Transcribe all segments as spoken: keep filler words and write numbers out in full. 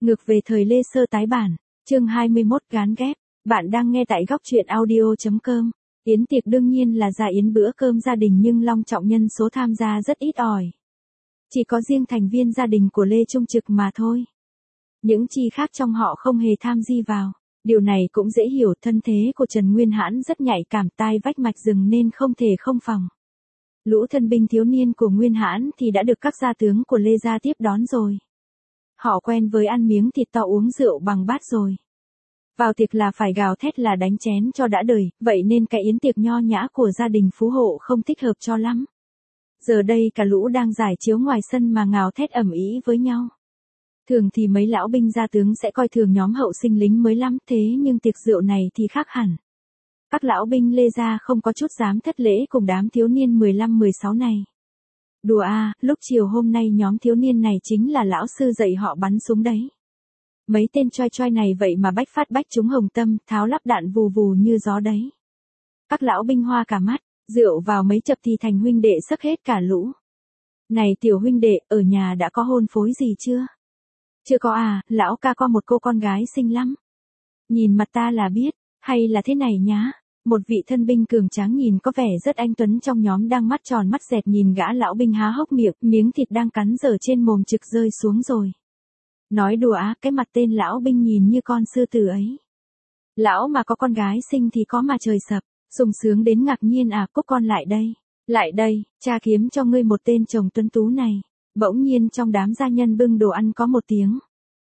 Ngược về thời Lê Sơ tái bản, chương hai mươi mốt gán ghép, bạn đang nghe tại góc truyện audio.com. Yến tiệc đương nhiên là gia yến bữa cơm gia đình nhưng long trọng nhân số tham gia rất ít ỏi. Chỉ có riêng thành viên gia đình của Lê Trung Trực mà thôi. Những chi khác trong họ không hề tham gia vào. Điều này cũng dễ hiểu, thân thế của Trần Nguyên Hãn rất nhạy cảm, tai vách mạch rừng nên không thể không phòng. Lũ thân binh thiếu niên của Nguyên Hãn thì đã được các gia tướng của Lê gia tiếp đón rồi. Họ quen với ăn miếng thịt to uống rượu bằng bát rồi. Vào tiệc là phải gào thét là đánh chén cho đã đời, vậy nên cái yến tiệc nho nhã của gia đình phú hộ không thích hợp cho lắm. Giờ đây cả lũ đang giải chiếu ngoài sân mà ngào thét ầm ĩ với nhau. Thường thì mấy lão binh gia tướng sẽ coi thường nhóm hậu sinh lính mới lắm, thế nhưng tiệc rượu này thì khác hẳn. Các lão binh Lê gia không có chút dám thất lễ cùng đám thiếu niên mười lăm mười sáu này. Đùa à, lúc chiều hôm nay nhóm thiếu niên này chính là lão sư dạy họ bắn súng đấy. Mấy tên choi choi này vậy mà bách phát bách trúng hồng tâm, tháo lắp đạn vù vù như gió đấy. Các lão binh hoa cả mắt, rượu vào mấy chập thì thành huynh đệ sấc hết cả lũ. Này tiểu huynh đệ, ở nhà đã có hôn phối gì chưa? Chưa có à, lão ca có một cô con gái xinh lắm. Nhìn mặt ta là biết, hay là thế này nhá. Một vị thân binh cường tráng nhìn có vẻ rất anh tuấn trong nhóm đang mắt tròn mắt dẹt nhìn gã lão binh há hốc miệng, miếng thịt đang cắn dở trên mồm trực rơi xuống rồi. Nói đùa á, cái mặt tên lão binh nhìn như con sư tử ấy. Lão mà có con gái xinh thì có mà trời sập, sung sướng đến ngạc nhiên à, cúc con lại đây. Lại đây, cha kiếm cho ngươi một tên chồng tuấn tú này. Bỗng nhiên trong đám gia nhân bưng đồ ăn có một tiếng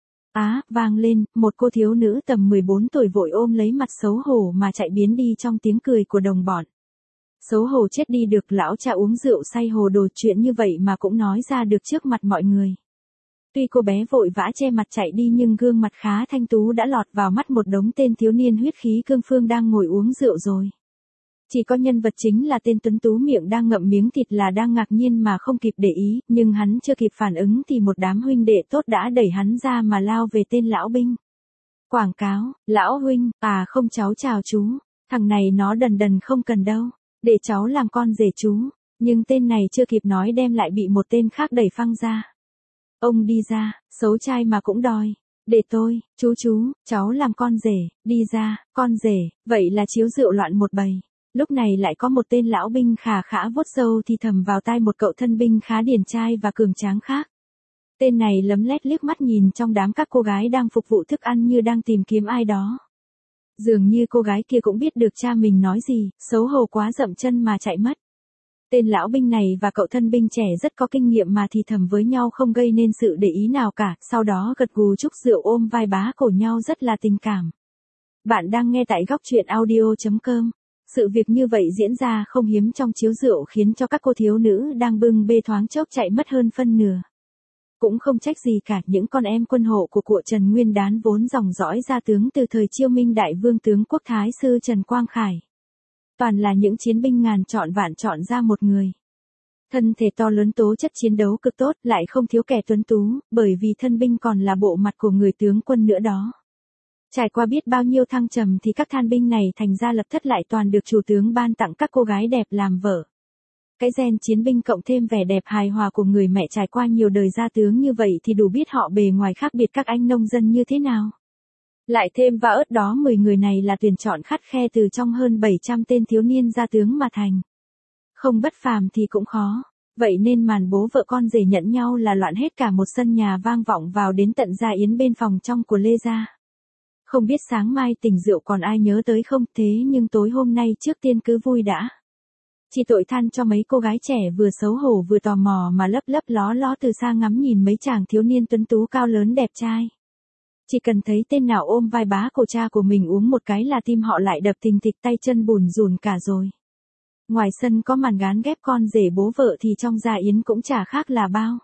á vang lên, một cô thiếu nữ tầm mười bốn tuổi vội ôm lấy mặt xấu hổ mà chạy biến đi trong tiếng cười của đồng bọn. Xấu hổ chết đi được, lão cha uống rượu say hồ đồ, chuyện như vậy mà cũng nói ra được trước mặt mọi người. Tuy cô bé vội vã che mặt chạy đi nhưng gương mặt khá thanh tú đã lọt vào mắt một đống tên thiếu niên huyết khí cương phương đang ngồi uống rượu rồi. Chỉ có nhân vật chính là tên tuấn tú miệng đang ngậm miếng thịt là đang ngạc nhiên mà không kịp để ý, nhưng hắn chưa kịp phản ứng thì một đám huynh đệ tốt đã đẩy hắn ra mà lao về tên lão binh. Quảng cáo, lão huynh, à không cháu chào chú, thằng này nó đần đần không cần đâu, để cháu làm con rể chú, nhưng tên này chưa kịp nói đem lại bị một tên khác đẩy phăng ra. Ông đi ra, xấu trai mà cũng đòi. Để tôi, chú chú, cháu làm con rể, đi ra, con rể, vậy là chiếu rượu loạn một bầy. Lúc này lại có một tên lão binh khà khã vuốt râu thì thầm vào tai một cậu thân binh khá điển trai và cường tráng khác. Tên này lấm lét liếc mắt nhìn trong đám các cô gái đang phục vụ thức ăn như đang tìm kiếm ai đó. Dường như cô gái kia cũng biết được cha mình nói gì, xấu hổ quá dậm chân mà chạy mất. Tên lão binh này và cậu thân binh trẻ rất có kinh nghiệm mà thì thầm với nhau không gây nên sự để ý nào cả, sau đó gật gù chúc rượu ôm vai bá cổ nhau rất là tình cảm. Bạn đang nghe tại góc truyện audio.com. Sự việc như vậy diễn ra không hiếm trong chiếu rượu khiến cho các cô thiếu nữ đang bưng bê thoáng chốc chạy mất hơn phân nửa. Cũng không trách gì cả, những con em quân hộ của cụ Trần Nguyên Đán vốn dòng dõi gia tướng từ thời Chiêu Minh Đại Vương tướng quốc thái sư Trần Quang Khải. Toàn là những chiến binh ngàn chọn vạn chọn ra một người. Thân thể to lớn, tố chất chiến đấu cực tốt, lại không thiếu kẻ tuấn tú, bởi vì thân binh còn là bộ mặt của người tướng quân nữa đó. Trải qua biết bao nhiêu thăng trầm thì các than binh này thành ra lập thất lại toàn được chủ tướng ban tặng các cô gái đẹp làm vợ. Cái gen chiến binh cộng thêm vẻ đẹp hài hòa của người mẹ trải qua nhiều đời gia tướng như vậy thì đủ biết họ bề ngoài khác biệt các anh nông dân như thế nào. Lại thêm và ớt đó mười người này là tuyển chọn khắt khe từ trong hơn bảy trăm tên thiếu niên gia tướng mà thành. Không bất phàm thì cũng khó, vậy nên màn bố vợ con rể nhận nhau là loạn hết cả một sân nhà vang vọng vào đến tận gia yến bên phòng trong của Lê gia. Không biết sáng mai tỉnh rượu còn ai nhớ tới không, thế nhưng tối hôm nay trước tiên cứ vui đã. Chỉ tội than cho mấy cô gái trẻ vừa xấu hổ vừa tò mò mà lấp lấp ló ló từ xa ngắm nhìn mấy chàng thiếu niên tuấn tú cao lớn đẹp trai. Chỉ cần thấy tên nào ôm vai bá cổ cha của mình uống một cái là tim họ lại đập thình thịch, tay chân bùn rùn cả rồi. Ngoài sân có màn gán ghép con rể bố vợ thì trong gia yến cũng chả khác là bao.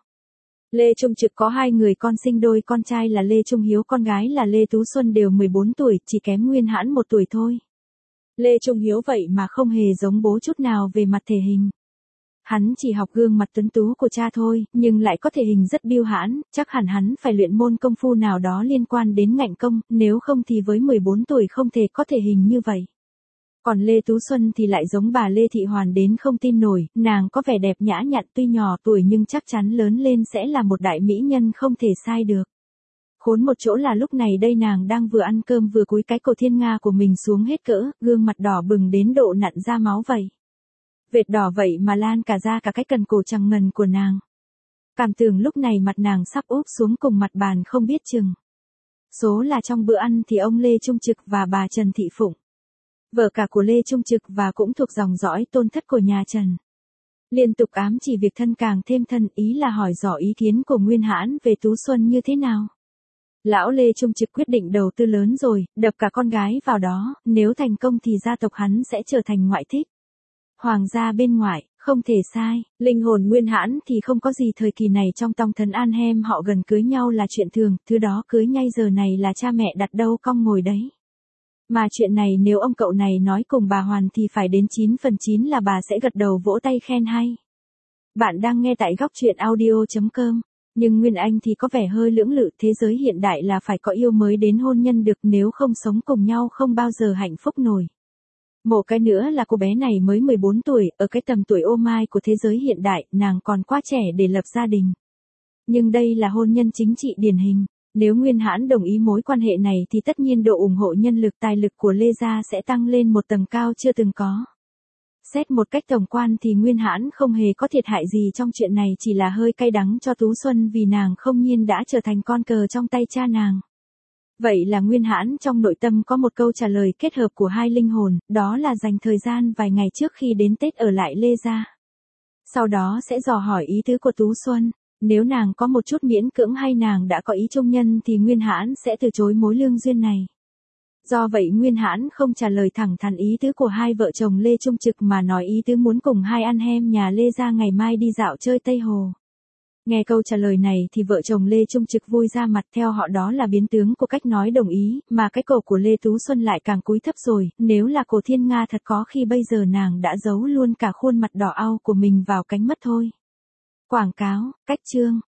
Lê Trung Trực có hai người con sinh đôi, con trai là Lê Trung Hiếu, con gái là Lê Tú Xuân, đều mười bốn tuổi, chỉ kém Nguyên Hãn một tuổi thôi. Lê Trung Hiếu vậy mà không hề giống bố chút nào về mặt thể hình. Hắn chỉ học gương mặt tuấn tú của cha thôi, nhưng lại có thể hình rất biêu hãn, chắc hẳn hắn phải luyện môn công phu nào đó liên quan đến ngạnh công, nếu không thì với mười bốn tuổi không thể có thể hình như vậy. Còn Lê Tú Xuân thì lại giống bà Lê Thị Hoàn đến không tin nổi, nàng có vẻ đẹp nhã nhặn tuy nhỏ tuổi nhưng chắc chắn lớn lên sẽ là một đại mỹ nhân không thể sai được. Khốn một chỗ là lúc này đây nàng đang vừa ăn cơm vừa cúi cái cổ thiên nga của mình xuống hết cỡ, gương mặt đỏ bừng đến độ nặn ra máu vậy. Vệt đỏ vậy mà lan cả ra cả cái cần cổ trắng ngần của nàng. Cảm tưởng lúc này mặt nàng sắp úp xuống cùng mặt bàn không biết chừng. Số là trong bữa ăn thì ông Lê Trung Trực và bà Trần Thị Phụng, vợ cả của Lê Trung Trực và cũng thuộc dòng dõi tôn thất của nhà Trần, liên tục ám chỉ việc thân càng thêm thân, ý là hỏi dò ý kiến của Nguyên Hãn về Tú Xuân như thế nào. Lão Lê Trung Trực quyết định đầu tư lớn rồi, đập cả con gái vào đó, nếu thành công thì gia tộc hắn sẽ trở thành ngoại thích. Hoàng gia bên ngoài, không thể sai, linh hồn Nguyên Hãn thì không có gì thời kỳ này trong tông thần An Hem họ gần cưới nhau là chuyện thường, thứ đó cưới ngay giờ này là cha mẹ đặt đâu cong ngồi đấy. Mà chuyện này nếu ông cậu này nói cùng bà Hoàn thì phải đến chín phần chín là bà sẽ gật đầu vỗ tay khen hay. Bạn đang nghe tại góc truyện audio chấm com. Nhưng Nguyên Anh thì có vẻ hơi lưỡng lự, thế giới hiện đại là phải có yêu mới đến hôn nhân được, nếu không sống cùng nhau không bao giờ hạnh phúc nổi. Một cái nữa là cô bé này mới mười bốn tuổi, ở cái tầm tuổi ô mai của thế giới hiện đại, nàng còn quá trẻ để lập gia đình. Nhưng đây là hôn nhân chính trị điển hình. Nếu Nguyên Hãn đồng ý mối quan hệ này thì tất nhiên độ ủng hộ nhân lực tài lực của Lê Gia sẽ tăng lên một tầng cao chưa từng có. Xét một cách tổng quan thì Nguyên Hãn không hề có thiệt hại gì trong chuyện này, chỉ là hơi cay đắng cho Tú Xuân vì nàng không nhiên đã trở thành con cờ trong tay cha nàng. Vậy là Nguyên Hãn trong nội tâm có một câu trả lời kết hợp của hai linh hồn, đó là dành thời gian vài ngày trước khi đến Tết ở lại Lê Gia. Sau đó sẽ dò hỏi ý tứ của Tú Xuân. Nếu nàng có một chút miễn cưỡng hay nàng đã có ý trung nhân thì Nguyên Hãn sẽ từ chối mối lương duyên này. Do vậy Nguyên Hãn không trả lời thẳng thắn ý tứ của hai vợ chồng Lê Trung Trực mà nói ý tứ muốn cùng hai ăn hem nhà Lê Gia ngày mai đi dạo chơi Tây Hồ. Nghe câu trả lời này thì vợ chồng Lê Trung Trực vui ra mặt, theo họ đó là biến tướng của cách nói đồng ý, mà cái cổ của Lê Tú Xuân lại càng cúi thấp rồi, nếu là cổ Thiên Nga thật có khi bây giờ nàng đã giấu luôn cả khuôn mặt đỏ au của mình vào cánh mất thôi. Quảng cáo, cách chương.